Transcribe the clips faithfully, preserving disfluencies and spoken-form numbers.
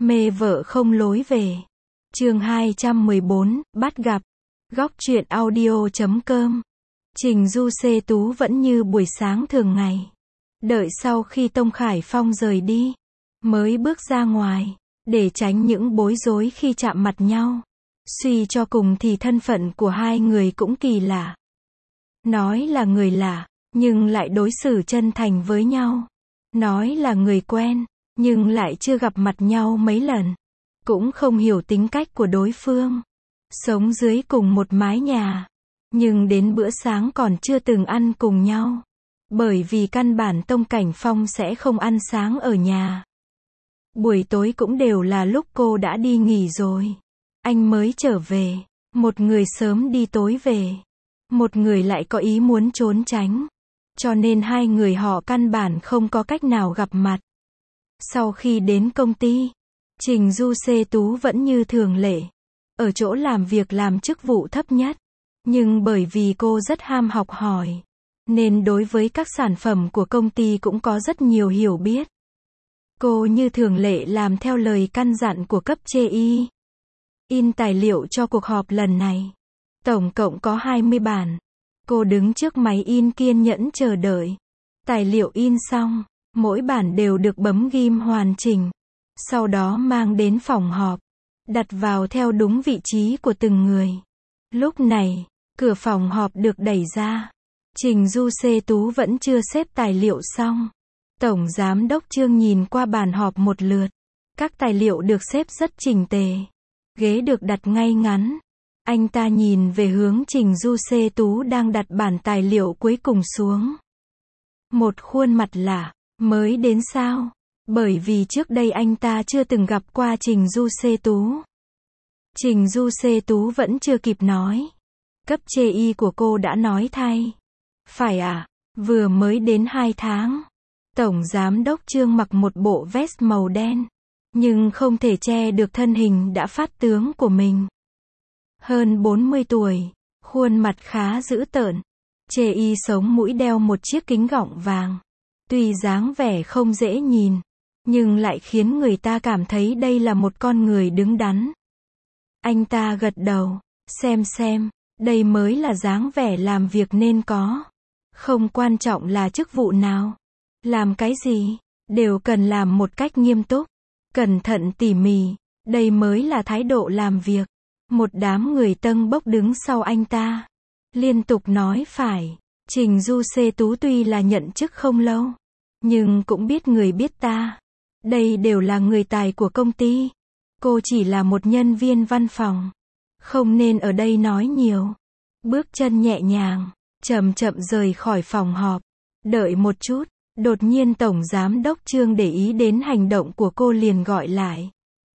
Mê vợ không lối về. Chương hai trăm mười bốn, bắt gặp. Góc truyện audio chấm com. Trình Du Xê Tú vẫn như buổi sáng thường ngày. Đợi sau khi Tông Khải Phong rời đi, mới bước ra ngoài, để tránh những bối rối khi chạm mặt nhau. Suy cho cùng thì thân phận của hai người cũng kỳ lạ. Nói là người lạ, nhưng lại đối xử chân thành với nhau. Nói là người quen, nhưng lại chưa gặp mặt nhau mấy lần. Cũng không hiểu tính cách của đối phương. Sống dưới cùng một mái nhà, nhưng đến bữa sáng còn chưa từng ăn cùng nhau. Bởi vì căn bản Tông Cảnh Phong sẽ không ăn sáng ở nhà. Buổi tối cũng đều là lúc cô đã đi nghỉ rồi. Anh mới trở về. Một người sớm đi tối về. Một người lại có ý muốn trốn tránh. Cho nên hai người họ căn bản không có cách nào gặp mặt. Sau khi đến công ty, Trình Du Xê Tú vẫn như thường lệ. Ở chỗ làm việc làm chức vụ thấp nhất. Nhưng bởi vì cô rất ham học hỏi, nên đối với các sản phẩm của công ty cũng có rất nhiều hiểu biết. Cô như thường lệ làm theo lời căn dặn của cấp trên y. In tài liệu cho cuộc họp lần này. Tổng cộng có hai mươi bản. Cô đứng trước máy in kiên nhẫn chờ đợi. Tài liệu in xong, mỗi bản đều được bấm ghim hoàn chỉnh. Sau đó mang đến phòng họp, đặt vào theo đúng vị trí của từng người. Lúc này, cửa phòng họp được đẩy ra. Trình Du Xê Tú vẫn chưa xếp tài liệu xong. Tổng Giám đốc Trương nhìn qua bàn họp một lượt. Các tài liệu được xếp rất chỉnh tề. Ghế được đặt ngay ngắn. Anh ta nhìn về hướng Trình Du Xê Tú đang đặt bản tài liệu cuối cùng xuống. Một khuôn mặt lạ, mới đến sao? Bởi vì trước đây anh ta chưa từng gặp qua Trình Du Xê Tú. Trình Du Xê Tú vẫn chưa kịp nói. Cấp chê y của cô đã nói thay. Phải à, vừa mới đến hai tháng. Tổng Giám đốc Trương mặc một bộ vest màu đen. Nhưng không thể che được thân hình đã phát tướng của mình. Hơn bốn mươi tuổi, khuôn mặt khá dữ tợn. Chê y sống mũi đeo một chiếc kính gọng vàng. Tuy dáng vẻ không dễ nhìn, nhưng lại khiến người ta cảm thấy đây là một con người đứng đắn. Anh ta gật đầu, xem xem, đây mới là dáng vẻ làm việc nên có. Không quan trọng là chức vụ nào, làm cái gì, đều cần làm một cách nghiêm túc, cẩn thận tỉ mỉ, đây mới là thái độ làm việc. Một đám người tâng bốc đứng sau anh ta, liên tục nói phải. Trình Du Xê Tú tuy là nhận chức không lâu, nhưng cũng biết người biết ta. Đây đều là người tài của công ty. Cô chỉ là một nhân viên văn phòng, không nên ở đây nói nhiều. Bước chân nhẹ nhàng, chậm chậm rời khỏi phòng họp. Đợi một chút, đột nhiên Tổng Giám đốc Trương để ý đến hành động của cô liền gọi lại.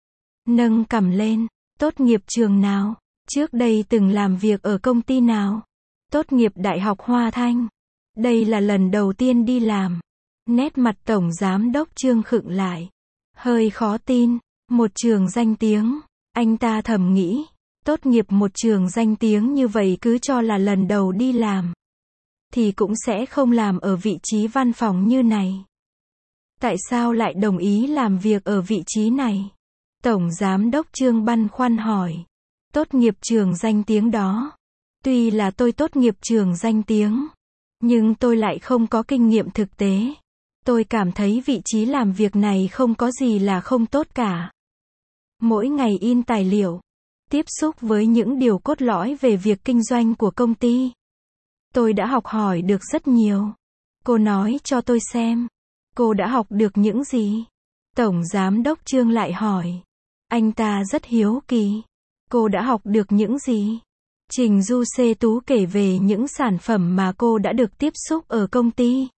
Nâng cằm lên, tốt nghiệp trường nào? Trước đây từng làm việc ở công ty nào? Tốt nghiệp Đại học Hoa Thanh. Đây là lần đầu tiên đi làm. Nét mặt Tổng Giám đốc Trương khựng lại. Hơi khó tin, một trường danh tiếng. Anh ta thầm nghĩ, tốt nghiệp một trường danh tiếng như vậy cứ cho là lần đầu đi làm, thì cũng sẽ không làm ở vị trí văn phòng như này. Tại sao lại đồng ý làm việc ở vị trí này? Tổng Giám đốc Trương băn khoăn hỏi. Tốt nghiệp trường danh tiếng đó. Tuy là tôi tốt nghiệp trường danh tiếng, nhưng tôi lại không có kinh nghiệm thực tế. Tôi cảm thấy vị trí làm việc này không có gì là không tốt cả. Mỗi ngày in tài liệu, tiếp xúc với những điều cốt lõi về việc kinh doanh của công ty. Tôi đã học hỏi được rất nhiều. Cô nói cho tôi xem, cô đã học được những gì? Tổng Giám đốc Trương lại hỏi. Anh ta rất hiếu kỳ. Cô đã học được những gì? Trình Du Xê Tú kể về những sản phẩm mà cô đã được tiếp xúc ở công ty.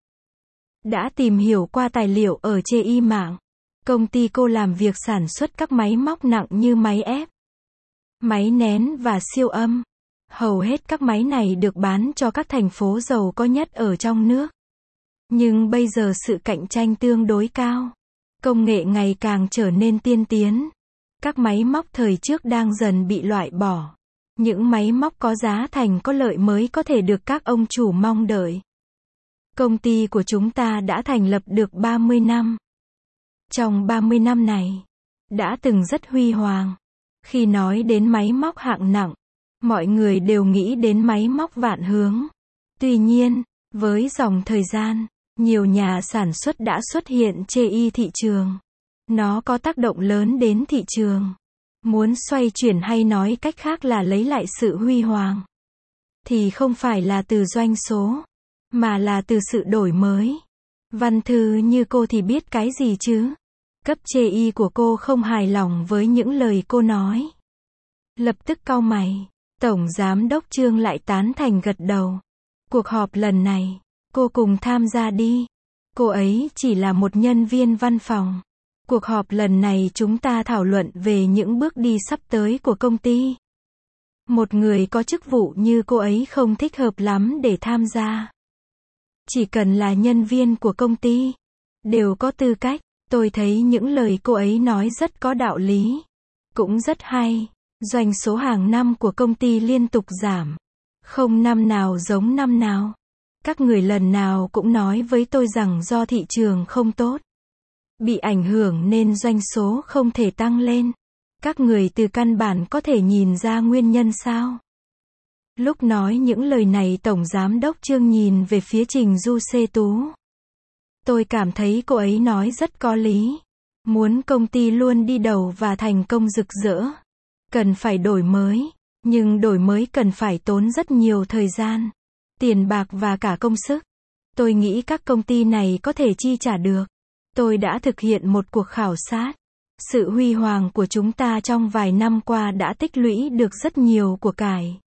Đã tìm hiểu qua tài liệu ở trên y mạng. Công ty cô làm việc sản xuất các máy móc nặng như máy ép, máy nén và siêu âm. Hầu hết các máy này được bán cho các thành phố giàu có nhất ở trong nước. Nhưng bây giờ sự cạnh tranh tương đối cao. Công nghệ ngày càng trở nên tiên tiến. Các máy móc thời trước đang dần bị loại bỏ. Những máy móc có giá thành có lợi mới có thể được các ông chủ mong đợi. Công ty của chúng ta đã thành lập được ba mươi năm. Trong ba mươi năm này, đã từng rất huy hoàng. Khi nói đến máy móc hạng nặng, mọi người đều nghĩ đến máy móc Vạn Hướng. Tuy nhiên, với dòng thời gian, nhiều nhà sản xuất đã xuất hiện chê y thị trường. Nó có tác động lớn đến thị trường. Muốn xoay chuyển hay nói cách khác là lấy lại sự huy hoàng, thì không phải là từ doanh số, mà là từ sự đổi mới. Văn thư như cô thì biết cái gì chứ? Cấp chê y của cô không hài lòng với những lời cô nói. Lập tức cau mày. Tổng Giám đốc Trương lại tán thành gật đầu. Cuộc họp lần này, cô cùng tham gia đi. Cô ấy chỉ là một nhân viên văn phòng. Cuộc họp lần này chúng ta thảo luận về những bước đi sắp tới của công ty. Một người có chức vụ như cô ấy không thích hợp lắm để tham gia. Chỉ cần là nhân viên của công ty, đều có tư cách. Tôi thấy những lời cô ấy nói rất có đạo lý. Cũng rất hay. Doanh số hàng năm của công ty liên tục giảm. Không năm nào giống năm nào. Các người lần nào cũng nói với tôi rằng do thị trường không tốt, bị ảnh hưởng nên doanh số không thể tăng lên. Các người từ căn bản có thể nhìn ra nguyên nhân sao? Lúc nói những lời này Tổng Giám đốc Trương nhìn về phía Trình Du Xê Tú. Tôi cảm thấy cô ấy nói rất có lý. Muốn công ty luôn đi đầu và thành công rực rỡ, cần phải đổi mới. Nhưng đổi mới cần phải tốn rất nhiều thời gian, tiền bạc và cả công sức. Tôi nghĩ các công ty này có thể chi trả được. Tôi đã thực hiện một cuộc khảo sát. Sự huy hoàng của chúng ta trong vài năm qua đã tích lũy được rất nhiều của cải,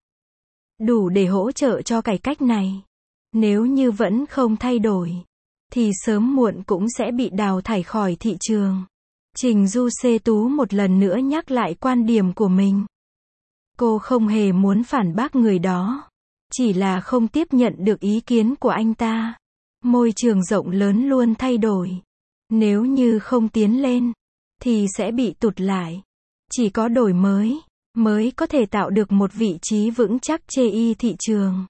đủ để hỗ trợ cho cải cách này. Nếu như vẫn không thay đổi, thì sớm muộn cũng sẽ bị đào thải khỏi thị trường. Trình Du Xê Tú một lần nữa nhắc lại quan điểm của mình. Cô không hề muốn phản bác người đó, chỉ là không tiếp nhận được ý kiến của anh ta. Môi trường rộng lớn luôn thay đổi. Nếu như không tiến lên, thì sẽ bị tụt lại. Chỉ có đổi mới, mới có thể tạo được một vị trí vững chắc chê y thị trường.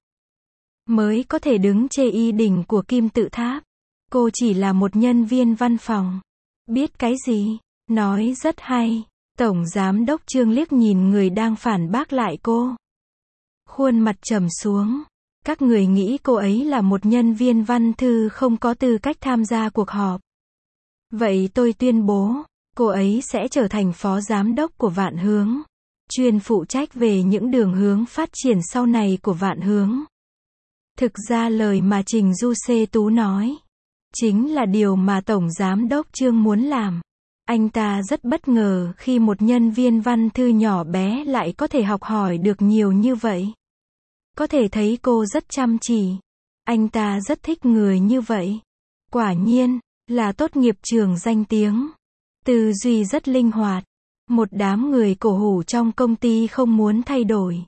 Mới có thể đứng chê y đỉnh của kim tự tháp. Cô chỉ là một nhân viên văn phòng. Biết cái gì? Nói rất hay. Tổng Giám đốc Trương liếc nhìn người đang phản bác lại cô. Khuôn mặt trầm xuống. Các người nghĩ cô ấy là một nhân viên văn thư không có tư cách tham gia cuộc họp. Vậy tôi tuyên bố, cô ấy sẽ trở thành phó giám đốc của Vạn Hướng, chuyên phụ trách về những đường hướng phát triển sau này của Vạn Hướng. Thực ra lời mà Trình Du Xê Tú nói, chính là điều mà Tổng Giám đốc Trương muốn làm. Anh ta rất bất ngờ khi một nhân viên văn thư nhỏ bé lại có thể học hỏi được nhiều như vậy. Có thể thấy cô rất chăm chỉ. Anh ta rất thích người như vậy. Quả nhiên, là tốt nghiệp trường danh tiếng. Tư duy rất linh hoạt. Một đám người cổ hủ trong công ty không muốn thay đổi.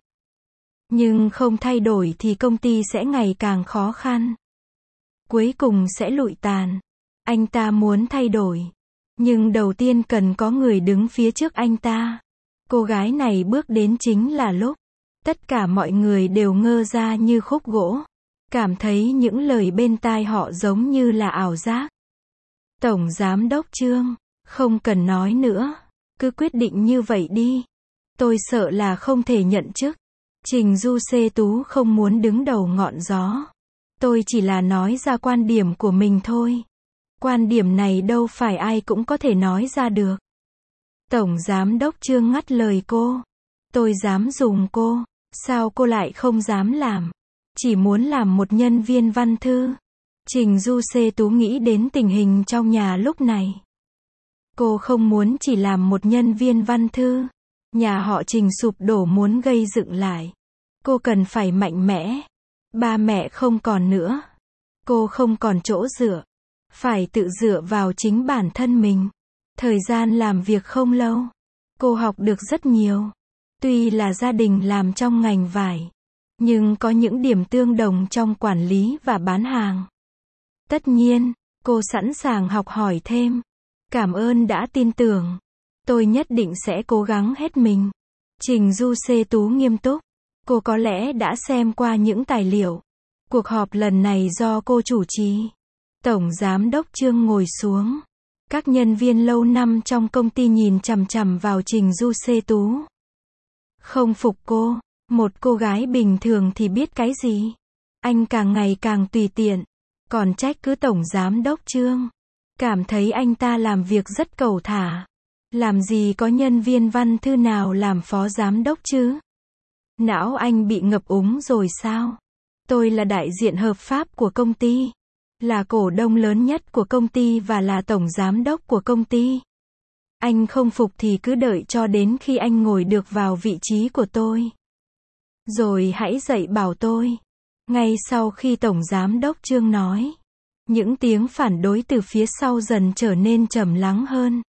Nhưng không thay đổi thì công ty sẽ ngày càng khó khăn. Cuối cùng sẽ lụi tàn. Anh ta muốn thay đổi. Nhưng đầu tiên cần có người đứng phía trước anh ta. Cô gái này bước đến chính là lúc tất cả mọi người đều ngơ ra như khúc gỗ. Cảm thấy những lời bên tai họ giống như là ảo giác. Tổng Giám đốc Trương, không cần nói nữa. Cứ quyết định như vậy đi. Tôi sợ là không thể nhận chức. Trình Du Xê Tú không muốn đứng đầu ngọn gió. Tôi chỉ là nói ra quan điểm của mình thôi. Quan điểm này đâu phải ai cũng có thể nói ra được. Tổng Giám đốc Trương ngắt lời cô. Tôi dám dùng cô. Sao cô lại không dám làm? Chỉ muốn làm một nhân viên văn thư. Trình Du Xê Tú nghĩ đến tình hình trong nhà lúc này. Cô không muốn chỉ làm một nhân viên văn thư. Nhà họ Trình sụp đổ muốn gây dựng lại. Cô cần phải mạnh mẽ. Ba mẹ không còn nữa. Cô không còn chỗ dựa. Phải tự dựa vào chính bản thân mình. Thời gian làm việc không lâu. Cô học được rất nhiều. Tuy là gia đình làm trong ngành vải, nhưng có những điểm tương đồng trong quản lý và bán hàng. Tất nhiên, cô sẵn sàng học hỏi thêm. Cảm ơn đã tin tưởng. Tôi nhất định sẽ cố gắng hết mình. Trình Du Xê Tú nghiêm túc. Cô có lẽ đã xem qua những tài liệu. Cuộc họp lần này do cô chủ trì. Tổng Giám đốc Trương ngồi xuống. Các nhân viên lâu năm trong công ty nhìn chằm chằm vào Trình Du Xê Tú. Không phục cô, một cô gái bình thường thì biết cái gì. Anh càng ngày càng tùy tiện, còn trách cứ tổng giám đốc Trương. Cảm thấy anh ta làm việc rất cẩu thả. Làm gì có nhân viên văn thư nào làm phó giám đốc chứ? Não anh bị ngập úng rồi sao? Tôi là đại diện hợp pháp của công ty, là cổ đông lớn nhất của công ty và là tổng giám đốc của công ty. Anh không phục thì cứ đợi cho đến khi anh ngồi được vào vị trí của tôi. Rồi hãy dậy bảo tôi. Ngay sau khi tổng giám đốc Trương nói, những tiếng phản đối từ phía sau dần trở nên trầm lắng hơn.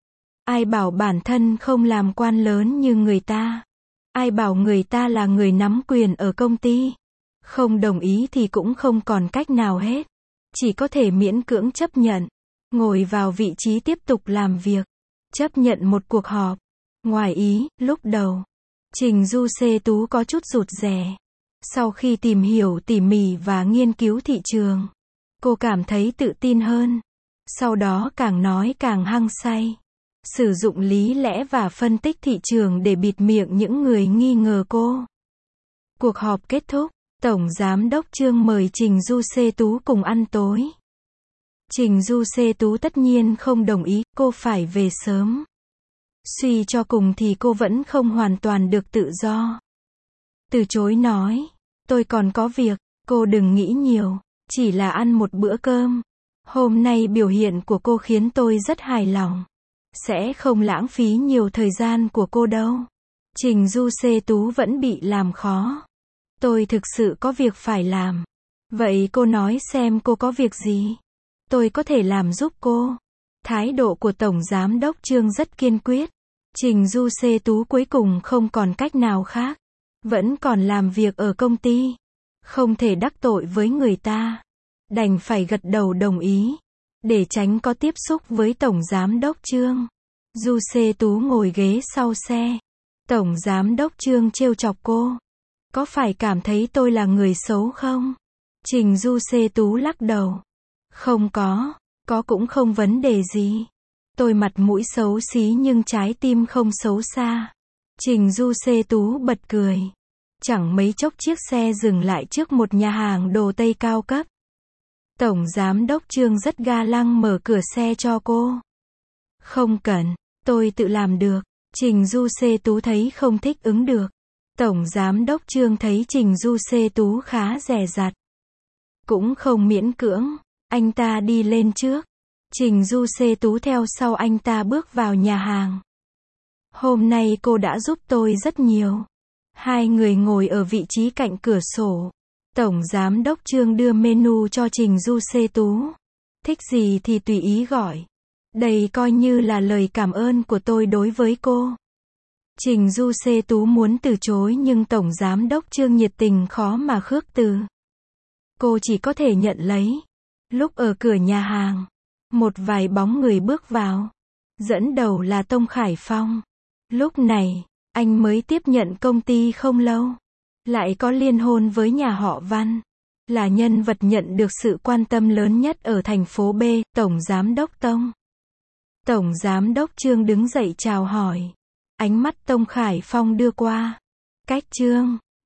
Ai bảo bản thân không làm quan lớn như người ta? Ai bảo người ta là người nắm quyền ở công ty? Không đồng ý thì cũng không còn cách nào hết. Chỉ có thể miễn cưỡng chấp nhận. Ngồi vào vị trí tiếp tục làm việc. Chấp nhận một cuộc họp. Ngoài ý, lúc đầu, Trình Du Xê Tú có chút rụt rè. Sau khi tìm hiểu tỉ mỉ và nghiên cứu thị trường, cô cảm thấy tự tin hơn. Sau đó càng nói càng hăng say. Sử dụng lý lẽ và phân tích thị trường để bịt miệng những người nghi ngờ cô. Cuộc họp kết thúc, Tổng Giám đốc Trương mời Trình Du Xê Tú cùng ăn tối. Trình Du Xê Tú tất nhiên không đồng ý, cô phải về sớm. Suy cho cùng thì cô vẫn không hoàn toàn được tự do. Từ chối nói, tôi còn có việc, cô đừng nghĩ nhiều, chỉ là ăn một bữa cơm. Hôm nay biểu hiện của cô khiến tôi rất hài lòng. Sẽ không lãng phí nhiều thời gian của cô đâu. Trình Du Xê Tú vẫn bị làm khó. Tôi thực sự có việc phải làm. Vậy cô nói xem cô có việc gì? Tôi có thể làm giúp cô. Thái độ của Tổng Giám đốc Trương rất kiên quyết. Trình Du Xê Tú cuối cùng không còn cách nào khác. Vẫn còn làm việc ở công ty. Không thể đắc tội với người ta. Đành phải gật đầu đồng ý. Để tránh có tiếp xúc với Tổng Giám đốc Trương. Du Xê Tú ngồi ghế sau xe. Tổng Giám đốc Trương trêu chọc cô. Có phải cảm thấy tôi là người xấu không? Trình Du Xê Tú lắc đầu. Không có, có cũng không vấn đề gì. Tôi mặt mũi xấu xí nhưng trái tim không xấu xa. Trình Du Xê Tú bật cười. Chẳng mấy chốc chiếc xe dừng lại trước một nhà hàng đồ Tây cao cấp. Tổng Giám đốc Trương rất ga lăng mở cửa xe cho cô. Không cần, tôi tự làm được. Trình Du Xê Tú thấy không thích ứng được. Tổng Giám đốc Trương thấy Trình Du Xê Tú khá dè dặt. Cũng không miễn cưỡng, anh ta đi lên trước. Trình Du Xê Tú theo sau anh ta bước vào nhà hàng. Hôm nay cô đã giúp tôi rất nhiều. Hai người ngồi ở vị trí cạnh cửa sổ. Tổng Giám đốc Trương đưa menu cho Trình Du Xê Tú. Thích gì thì tùy ý gọi. Đây coi như là lời cảm ơn của tôi đối với cô. Trình Du Xê Tú muốn từ chối nhưng Tổng Giám đốc Trương nhiệt tình khó mà khước từ. Cô chỉ có thể nhận lấy. Lúc ở cửa nhà hàng, một vài bóng người bước vào. Dẫn đầu là Tông Khải Phong. Lúc này, anh mới tiếp nhận công ty không lâu. Lại có liên hôn với nhà họ Văn. Là nhân vật nhận được sự quan tâm lớn nhất ở thành phố B, Tổng Giám đốc Tông. Tổng Giám đốc Trương đứng dậy chào hỏi. Ánh mắt Tông Khải Phong đưa qua. Cách Trương,